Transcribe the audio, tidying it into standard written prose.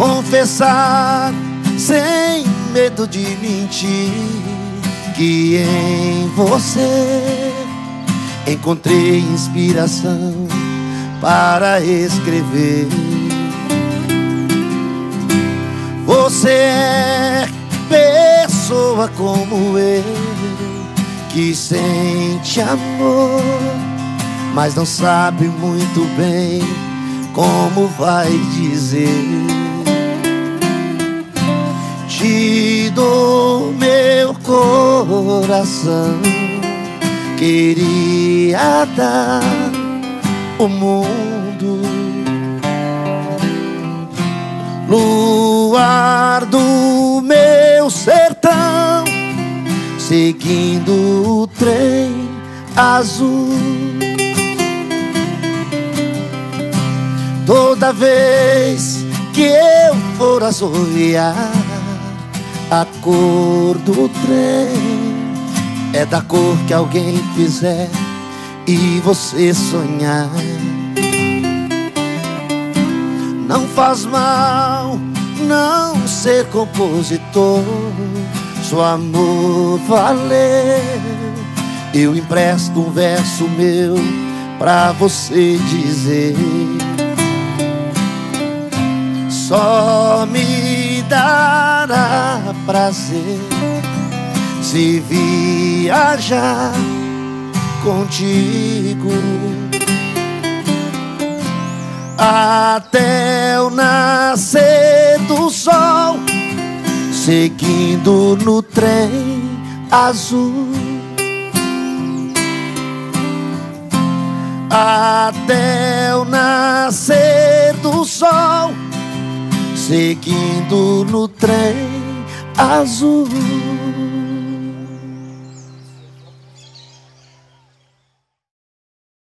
confessar sem medo de mentir que em você encontrei inspiração para escrever. Você é pessoa como eu, que sente amor, mas não sabe muito bem como vai dizer. Te dou meu coração, queria dar o mundo. Luar do meu sertão, seguindo o trem azul. Toda vez que eu for assoviar, a cor do trem é da cor que alguém fizer e você sonhar. Não faz mal não ser compositor, se o amor valer, eu empresto um verso meu pra você dizer. Só me dará prazer se viajar contigo até o nascer do sol, seguindo no trem azul. Até o nascer do sol, seguindo no trem azul.